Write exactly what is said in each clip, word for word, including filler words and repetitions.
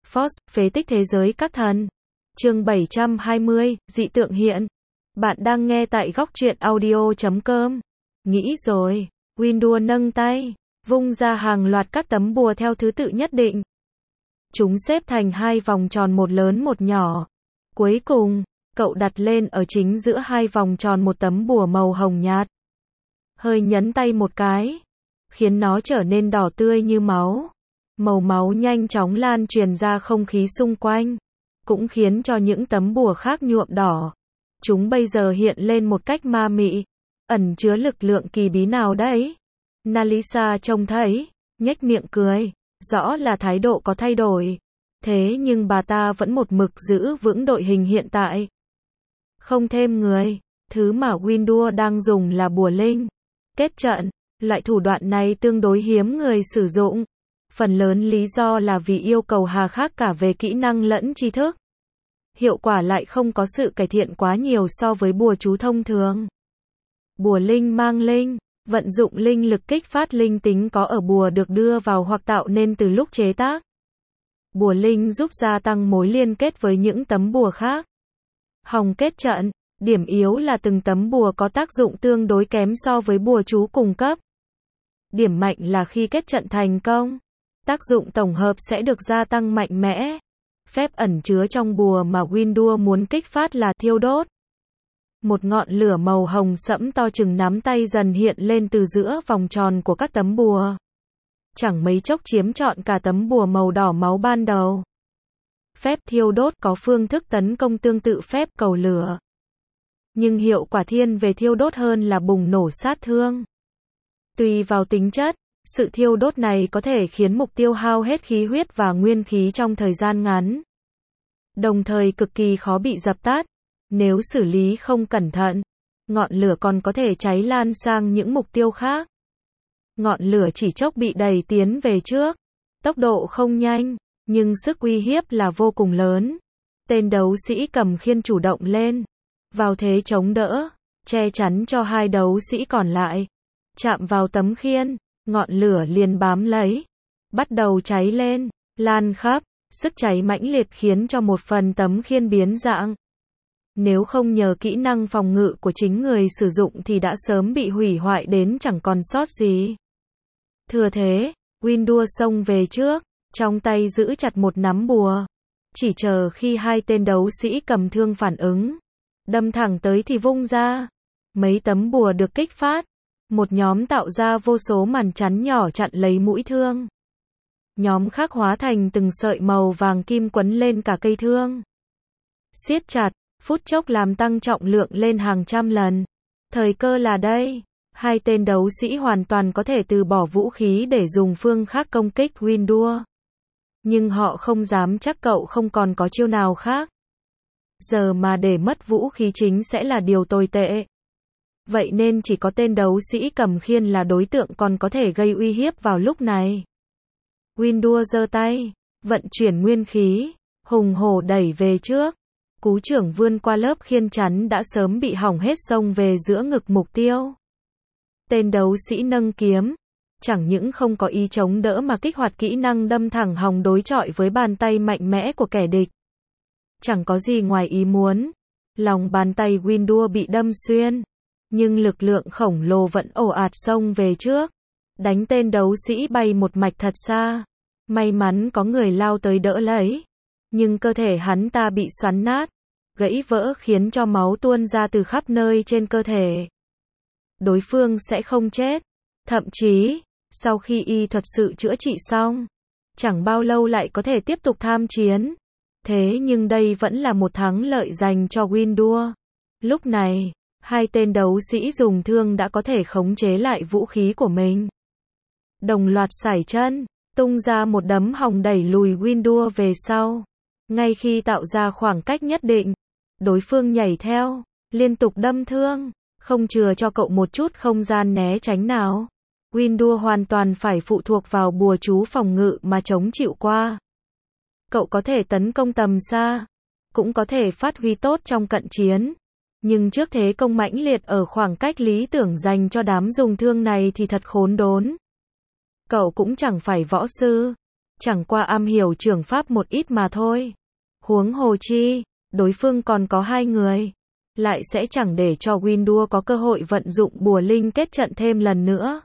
Force, phế tích thế giới các thần. Chương bảy trăm hai mươi, dị tượng hiện. Bạn đang nghe tại góc truyện audio chấm com. Nghĩ rồi, Windu nâng tay, vung ra hàng loạt các tấm bùa theo thứ tự nhất định. Chúng xếp thành hai vòng tròn, một lớn một nhỏ. Cuối cùng, cậu đặt lên ở chính giữa hai vòng tròn một tấm bùa màu hồng nhạt. Hơi nhấn tay một cái, khiến nó trở nên đỏ tươi như máu. Màu máu nhanh chóng lan truyền ra không khí xung quanh, cũng khiến cho những tấm bùa khác nhuộm đỏ. Chúng bây giờ hiện lên một cách ma mị, ẩn chứa lực lượng kỳ bí nào đấy? Nalisa trông thấy, nhếch miệng cười, rõ là thái độ có thay đổi. Thế nhưng bà ta vẫn một mực giữ vững đội hình hiện tại. Không thêm người, thứ mà Windu đang dùng là bùa linh. Kết trận, loại thủ đoạn này tương đối hiếm người sử dụng. Phần lớn lý do là vì yêu cầu hà khắc cả về kỹ năng lẫn tri thức. Hiệu quả lại không có sự cải thiện quá nhiều so với bùa chú thông thường. Bùa linh mang linh, vận dụng linh lực kích phát linh tính có ở bùa được đưa vào hoặc tạo nên từ lúc chế tác. Bùa linh giúp gia tăng mối liên kết với những tấm bùa khác. Hòng kết trận, điểm yếu là từng tấm bùa có tác dụng tương đối kém so với bùa chú cùng cấp. Điểm mạnh là khi kết trận thành công, tác dụng tổng hợp sẽ được gia tăng mạnh mẽ. Phép ẩn chứa trong bùa mà Windu muốn kích phát là thiêu đốt. Một ngọn lửa màu hồng sẫm to chừng nắm tay dần hiện lên từ giữa vòng tròn của các tấm bùa. Chẳng mấy chốc chiếm trọn cả tấm bùa màu đỏ máu ban đầu. Phép thiêu đốt có phương thức tấn công tương tự phép cầu lửa, nhưng hiệu quả thiên về thiêu đốt hơn là bùng nổ sát thương. Tùy vào tính chất, sự thiêu đốt này có thể khiến mục tiêu hao hết khí huyết và nguyên khí trong thời gian ngắn, đồng thời cực kỳ khó bị dập tắt. Nếu xử lý không cẩn thận, ngọn lửa còn có thể cháy lan sang những mục tiêu khác. Ngọn lửa chỉ chốc bị đẩy tiến về trước, tốc độ không nhanh, nhưng sức uy hiếp là vô cùng lớn. Tên đấu sĩ cầm khiên chủ động lên, vào thế chống đỡ, che chắn cho hai đấu sĩ còn lại. Chạm vào tấm khiên, ngọn lửa liền bám lấy, bắt đầu cháy lên, lan khắp. Sức cháy mãnh liệt khiến cho một phần tấm khiên biến dạng. Nếu không nhờ kỹ năng phòng ngự của chính người sử dụng thì đã sớm bị hủy hoại đến chẳng còn sót gì. Thừa thế, Windu xông về trước, trong tay giữ chặt một nắm bùa. Chỉ chờ khi hai tên đấu sĩ cầm thương phản ứng, đâm thẳng tới thì vung ra. Mấy tấm bùa được kích phát, một nhóm tạo ra vô số màn chắn nhỏ chặn lấy mũi thương. Nhóm khác hóa thành từng sợi màu vàng kim quấn lên cả cây thương. Siết chặt, phút chốc làm tăng trọng lượng lên hàng trăm lần. Thời cơ là đây. Hai tên đấu sĩ hoàn toàn có thể từ bỏ vũ khí để dùng phương khác công kích Windu. Nhưng họ không dám chắc cậu không còn có chiêu nào khác. Giờ mà để mất vũ khí chính sẽ là điều tồi tệ. Vậy nên chỉ có tên đấu sĩ cầm khiên là đối tượng còn có thể gây uy hiếp vào lúc này. Windu giơ tay, vận chuyển nguyên khí, hùng hổ đẩy về trước. Cú chưởng vươn qua lớp khiên chắn đã sớm bị hỏng hết xông về giữa ngực mục tiêu. Tên đấu sĩ nâng kiếm, chẳng những không có ý chống đỡ mà kích hoạt kỹ năng đâm thẳng hòng đối chọi với bàn tay mạnh mẽ của kẻ địch. Chẳng có gì ngoài ý muốn, lòng bàn tay Windu bị đâm xuyên, nhưng lực lượng khổng lồ vẫn ồ ạt xông về trước, đánh tên đấu sĩ bay một mạch thật xa. May mắn có người lao tới đỡ lấy, nhưng cơ thể hắn ta bị xoắn nát, gãy vỡ khiến cho máu tuôn ra từ khắp nơi trên cơ thể. Đối phương sẽ không chết, thậm chí, sau khi y thật sự chữa trị xong, chẳng bao lâu lại có thể tiếp tục tham chiến. Thế nhưng đây vẫn là một thắng lợi dành cho Windu. Lúc này, hai tên đấu sĩ dùng thương đã có thể khống chế lại vũ khí của mình. Đồng loạt sải chân, tung ra một đấm hòng đẩy lùi Windu về sau. Ngay khi tạo ra khoảng cách nhất định, đối phương nhảy theo, liên tục đâm thương, không chừa cho cậu một chút không gian né tránh nào. Windu hoàn toàn phải phụ thuộc vào bùa chú phòng ngự mà chống chịu qua. Cậu có thể tấn công tầm xa, cũng có thể phát huy tốt trong cận chiến. Nhưng trước thế công mãnh liệt ở khoảng cách lý tưởng dành cho đám dùng thương này thì thật khốn đốn. Cậu cũng chẳng phải võ sư, chẳng qua am hiểu trưởng pháp một ít mà thôi. Huống hồ chi, đối phương còn có hai người, lại sẽ chẳng để cho Windu có cơ hội vận dụng bùa linh kết trận thêm lần nữa.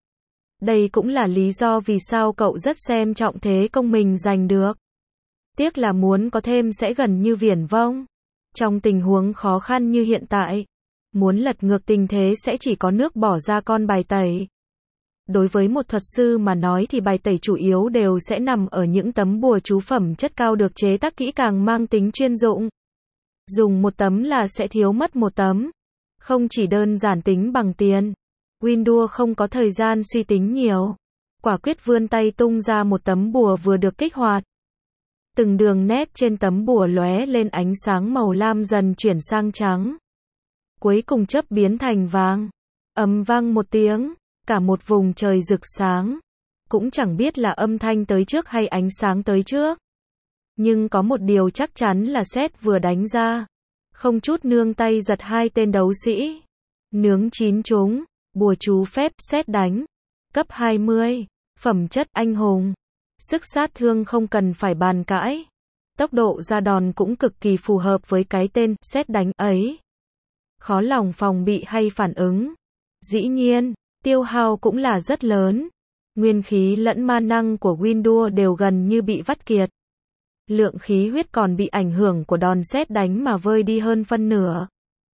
Đây cũng là lý do vì sao cậu rất xem trọng thế công mình giành được. Tiếc là muốn có thêm sẽ gần như viển vông. Trong tình huống khó khăn như hiện tại, muốn lật ngược tình thế sẽ chỉ có nước bỏ ra con bài tẩy. Đối với một thuật sư mà nói thì bài tẩy chủ yếu đều sẽ nằm ở những tấm bùa chú phẩm chất cao được chế tác kỹ càng mang tính chuyên dụng. Dùng một tấm là sẽ thiếu mất một tấm. Không chỉ đơn giản tính bằng tiền. Windu không có thời gian suy tính nhiều. Quả quyết vươn tay tung ra một tấm bùa vừa được kích hoạt. Từng đường nét trên tấm bùa lóe lên ánh sáng màu lam dần chuyển sang trắng. Cuối cùng chớp biến thành vàng. Ầm vang một tiếng, cả một vùng trời rực sáng. Cũng chẳng biết là âm thanh tới trước hay ánh sáng tới trước. Nhưng có một điều chắc chắn là sét vừa đánh ra. Không chút nương tay giật hai tên đấu sĩ. Nướng chín chúng, bùa chú phép sét đánh. Cấp hai mươi, phẩm chất anh hùng. Sức sát thương không cần phải bàn cãi. Tốc độ ra đòn cũng cực kỳ phù hợp với cái tên sét đánh ấy. Khó lòng phòng bị hay phản ứng. Dĩ nhiên, tiêu hao cũng là rất lớn. Nguyên khí lẫn ma năng của Windu đều gần như bị vắt kiệt. Lượng khí huyết còn bị ảnh hưởng của đòn sét đánh mà vơi đi hơn phân nửa.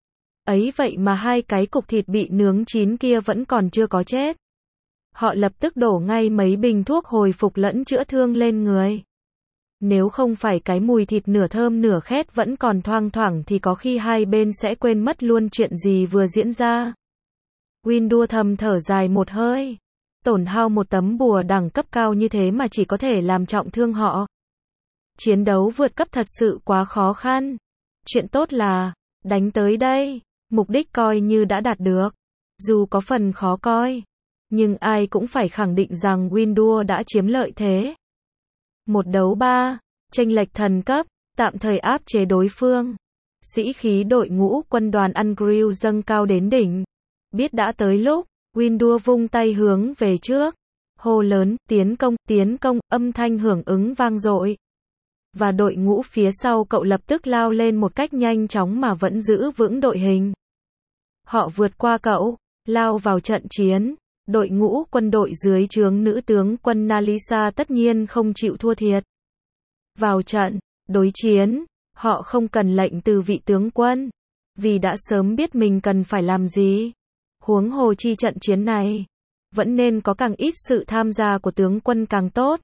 Ấy vậy mà hai cái cục thịt bị nướng chín kia vẫn còn chưa có chết. Họ lập tức đổ ngay mấy bình thuốc hồi phục lẫn chữa thương lên người. Nếu không phải cái mùi thịt nửa thơm nửa khét vẫn còn thoang thoảng thì có khi hai bên sẽ quên mất luôn chuyện gì vừa diễn ra. Windu thầm thở dài một hơi. Tổn hao một tấm bùa đẳng cấp cao như thế mà chỉ có thể làm trọng thương họ. Chiến đấu vượt cấp thật sự quá khó khăn. Chuyện tốt là, đánh tới đây, mục đích coi như đã đạt được. Dù có phần khó coi, nhưng ai cũng phải khẳng định rằng Windu đã chiếm lợi thế. Một đấu ba, chênh lệch thần cấp, tạm thời áp chế đối phương. Sĩ khí đội ngũ quân đoàn Ungryl dâng cao đến đỉnh. Biết đã tới lúc, Windu vung tay hướng về trước. Hô lớn, tiến công, tiến công, âm thanh hưởng ứng vang dội. Và đội ngũ phía sau cậu lập tức lao lên một cách nhanh chóng mà vẫn giữ vững đội hình. Họ vượt qua cậu, lao vào trận chiến. Đội ngũ quân đội dưới trướng nữ tướng quân Nalisa tất nhiên không chịu thua thiệt. Vào trận, đối chiến, họ không cần lệnh từ vị tướng quân, vì đã sớm biết mình cần phải làm gì. Huống hồ chi trận chiến này, vẫn nên có càng ít sự tham gia của tướng quân càng tốt.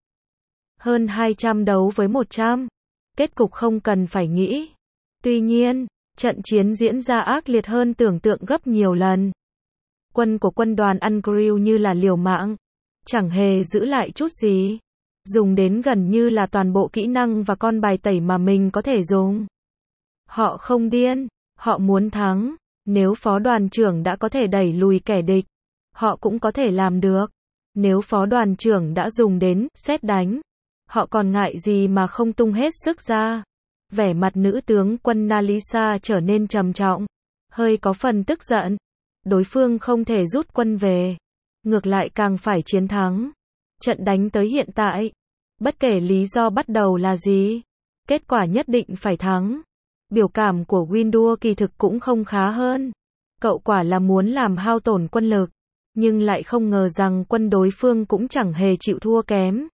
Hơn hai trăm đấu với một trăm, kết cục không cần phải nghĩ. Tuy nhiên, trận chiến diễn ra ác liệt hơn tưởng tượng gấp nhiều lần. Quân của quân đoàn Ungryl như là liều mạng, chẳng hề giữ lại chút gì, dùng đến gần như là toàn bộ kỹ năng và con bài tẩy mà mình có thể dùng. Họ không điên, họ muốn thắng, nếu phó đoàn trưởng đã có thể đẩy lùi kẻ địch, họ cũng có thể làm được. Nếu phó đoàn trưởng đã dùng đến sét đánh, họ còn ngại gì mà không tung hết sức ra. Vẻ mặt nữ tướng quân Nalisa trở nên trầm trọng, hơi có phần tức giận. Đối phương không thể rút quân về, ngược lại càng phải chiến thắng. Trận đánh tới hiện tại, bất kể lý do bắt đầu là gì, kết quả nhất định phải thắng. Biểu cảm của Windu kỳ thực cũng không khá hơn. Cậu quả là muốn làm hao tổn quân lực, nhưng lại không ngờ rằng quân đối phương cũng chẳng hề chịu thua kém.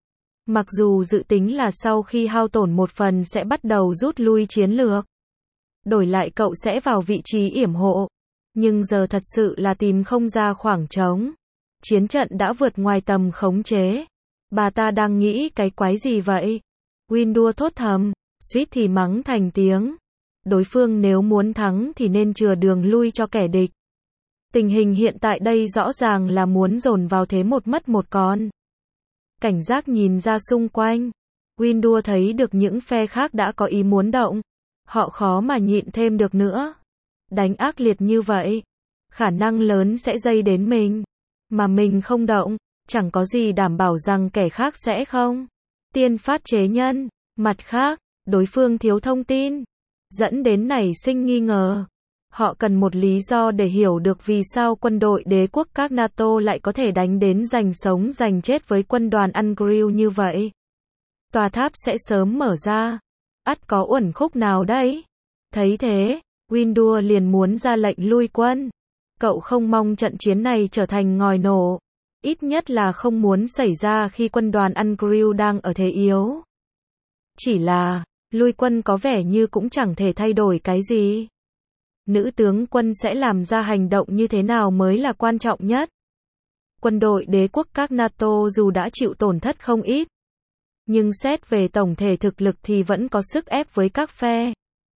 Mặc dù dự tính là sau khi hao tổn một phần sẽ bắt đầu rút lui chiến lược, đổi lại cậu sẽ vào vị trí yểm hộ. Nhưng giờ thật sự là tìm không ra khoảng trống. Chiến trận đã vượt ngoài tầm khống chế. Bà ta đang nghĩ cái quái gì vậy? Windu thốt thầm, suýt thì mắng thành tiếng. Đối phương nếu muốn thắng thì nên chừa đường lui cho kẻ địch. Tình hình hiện tại đây rõ ràng là muốn dồn vào thế một mất một con. Cảnh giác nhìn ra xung quanh. Windu thấy được những phe khác đã có ý muốn động. Họ khó mà nhịn thêm được nữa. Đánh ác liệt như vậy, khả năng lớn sẽ dây đến mình. Mà mình không động, chẳng có gì đảm bảo rằng kẻ khác sẽ không. Tiên phát chế nhân. Mặt khác, đối phương thiếu thông tin, dẫn đến nảy sinh nghi ngờ. Họ cần một lý do để hiểu được vì sao quân đội đế quốc các NATO lại có thể đánh đến giành sống giành chết với quân đoàn Ungrill như vậy. Tòa tháp sẽ sớm mở ra. Ắt có uẩn khúc nào đấy. Thấy thế, Windu liền muốn ra lệnh lui quân. Cậu không mong trận chiến này trở thành ngòi nổ. Ít nhất là không muốn xảy ra khi quân đoàn Ungrill đang ở thế yếu. Chỉ là, lui quân có vẻ như cũng chẳng thể thay đổi cái gì. Nữ tướng quân sẽ làm ra hành động như thế nào mới là quan trọng nhất. Quân đội đế quốc các NATO dù đã chịu tổn thất không ít, nhưng xét về tổng thể thực lực thì vẫn có sức ép với các phe.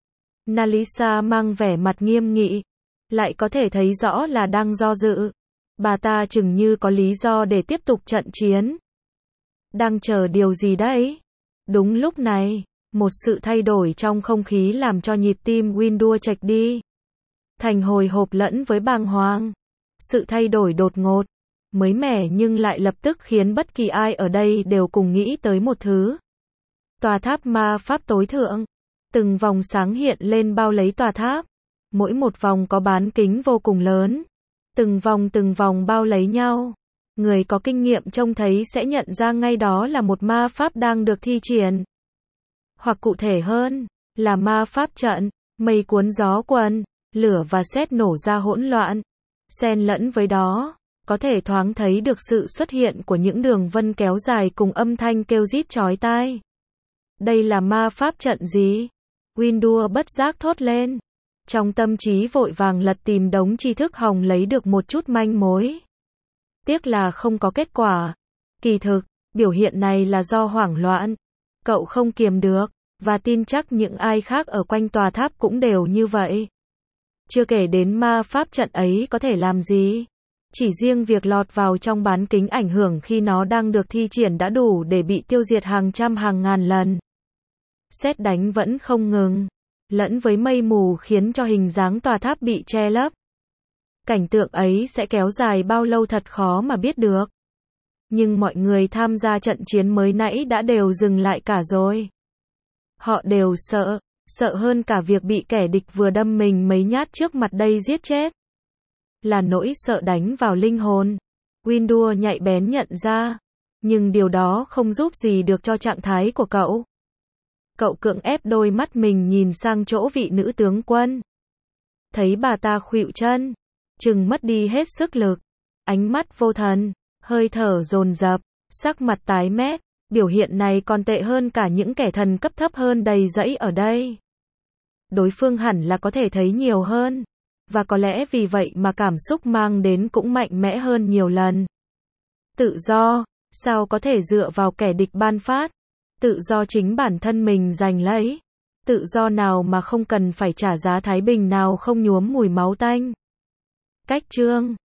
Nalisa mang vẻ mặt nghiêm nghị, lại có thể thấy rõ là đang do dự. Bà ta chừng như có lý do để tiếp tục trận chiến. Đang chờ điều gì đấy? Đúng lúc này, một sự thay đổi trong không khí làm cho nhịp tim Windu chệch đi. Thành hồi hộp lẫn với bàng hoàng. Sự thay đổi đột ngột, mới mẻ nhưng lại lập tức khiến bất kỳ ai ở đây đều cùng nghĩ tới một thứ. Tòa tháp ma pháp tối thượng. Từng vòng sáng hiện lên bao lấy tòa tháp. Mỗi một vòng có bán kính vô cùng lớn. Từng vòng từng vòng bao lấy nhau. Người có kinh nghiệm trông thấy sẽ nhận ra ngay đó là một ma pháp đang được thi triển. Hoặc cụ thể hơn, là ma pháp trận, mây cuốn gió quần, lửa và sét nổ ra hỗn loạn. Xen lẫn với đó, có thể thoáng thấy được sự xuất hiện của những đường vân kéo dài cùng âm thanh kêu rít chói tai. Đây là ma pháp trận gì? Windu bất giác thốt lên. Trong tâm trí vội vàng lật tìm đống tri thức hòng lấy được một chút manh mối. Tiếc là không có kết quả. Kỳ thực, biểu hiện này là do hoảng loạn. Cậu không kiềm được, và tin chắc những ai khác ở quanh tòa tháp cũng đều như vậy. Chưa kể đến ma pháp trận ấy có thể làm gì. Chỉ riêng việc lọt vào trong bán kính ảnh hưởng khi nó đang được thi triển đã đủ để bị tiêu diệt hàng trăm hàng ngàn lần. Sét đánh vẫn không ngừng, lẫn với mây mù khiến cho hình dáng tòa tháp bị che lấp. Cảnh tượng ấy sẽ kéo dài bao lâu thật khó mà biết được. Nhưng mọi người tham gia trận chiến mới nãy đã đều dừng lại cả rồi. Họ đều sợ, sợ hơn cả việc bị kẻ địch vừa đâm mình mấy nhát trước mặt đây giết chết. Là nỗi sợ đánh vào linh hồn. Windu nhạy bén nhận ra. Nhưng điều đó không giúp gì được cho trạng thái của cậu. Cậu cưỡng ép đôi mắt mình nhìn sang chỗ vị nữ tướng quân. Thấy bà ta khuỵu chân, chừng mất đi hết sức lực. Ánh mắt vô thần, hơi thở dồn dập, sắc mặt tái mét. Biểu hiện này còn tệ hơn cả những kẻ thần cấp thấp hơn đầy dẫy ở đây. Đối phương hẳn là có thể thấy nhiều hơn. Và có lẽ vì vậy mà cảm xúc mang đến cũng mạnh mẽ hơn nhiều lần. Tự do, sao có thể dựa vào kẻ địch ban phát? Tự do chính bản thân mình giành lấy. Tự do nào mà không cần phải trả giá thái bình nào không nhuốm mùi máu tanh. Cách chương